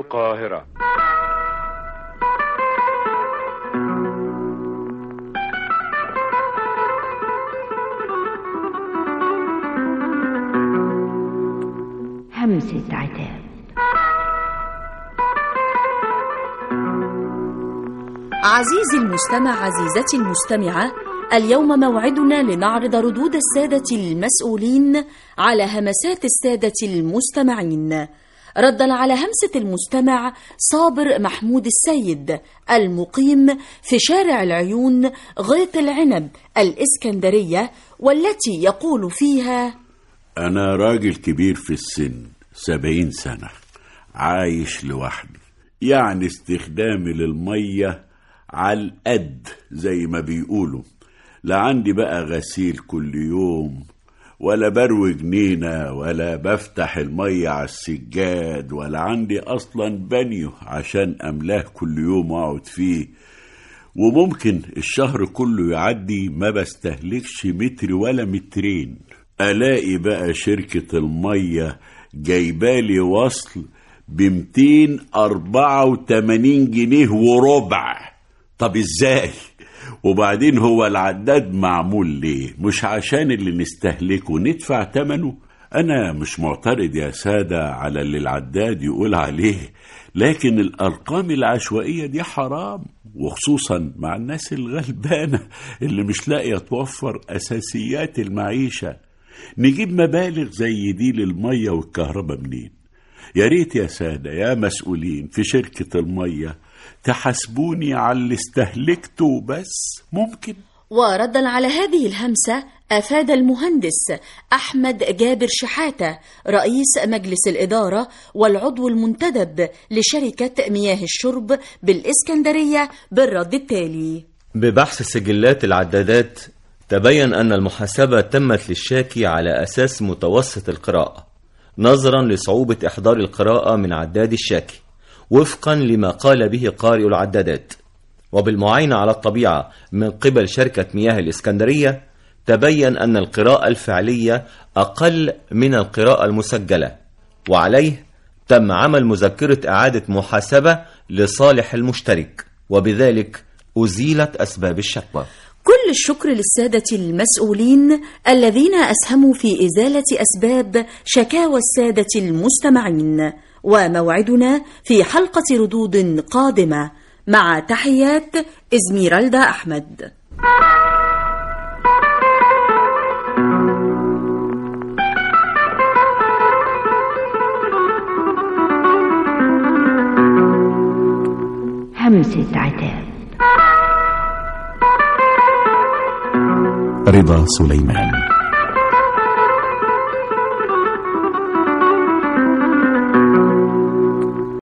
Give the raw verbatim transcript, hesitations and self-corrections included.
القاهرة. همسة عتاب. عزيزي المستمع، عزيزتي المستمعة، اليوم موعدنا لنعرض ردود السادة المسؤولين على همسات السادة المستمعين. ردا على همسة المستمع صابر محمود السيد المقيم في شارع العيون غيط العنب الإسكندرية، والتي يقول فيها: أنا راجل كبير في السن، سبعين سنة، عايش لوحدي، يعني استخدامي للمية على القد زي ما بيقولوا. لا عندي بقى غسيل كل يوم، ولا بروي جنينة، ولا بفتح المية على السجاد، ولا عندي أصلا بانيو عشان أملاه كل يوم وأقعد فيه. وممكن الشهر كله يعدي ما بستهلكش متر ولا مترين. ألاقي بقى شركة المية جايبالي وصل بمتين أربعة وتمانين جنيه وربع. طب إزاي؟ وبعدين هو العداد معمول ليه؟ مش عشان اللي نستهلكه ندفع تمنه؟ أنا مش معترض يا سادة على اللي العداد يقول عليه، لكن الأرقام العشوائية دي حرام، وخصوصا مع الناس الغلبانة اللي مش لاقية توفر أساسيات المعيشة. نجيب مبالغ زي دي للمية والكهرباء منين؟ يا ريت يا سادة يا مسؤولين في شركة المية تحاسبوني على اللي استهلكته بس، ممكن. وردا على هذه الهمسة أفاد المهندس أحمد جابر شحاتة رئيس مجلس الإدارة والعضو المنتدب لشركة مياه الشرب بالإسكندرية بالرد التالي: ببحث سجلات العدادات تبين أن المحاسبة تمت للشاكي على أساس متوسط القراءة، نظرا لصعوبة إحضار القراءة من عداد الشاكي وفقا لما قال به قارئ العدادات. وبالمعاينة على الطبيعة من قبل شركة مياه الإسكندرية تبين أن القراءة الفعلية أقل من القراءة المسجلة، وعليه تم عمل مذكرة إعادة محاسبة لصالح المشترك، وبذلك أزيلت أسباب الشكوى. كل الشكر للسادة المسؤولين الذين أسهموا في إزالة أسباب شكاوى السادة المستمعين. وموعدنا في حلقة ردود قادمة، مع تحيات إزميرالدا أحمد. همسة عتاب. رضا سليمان.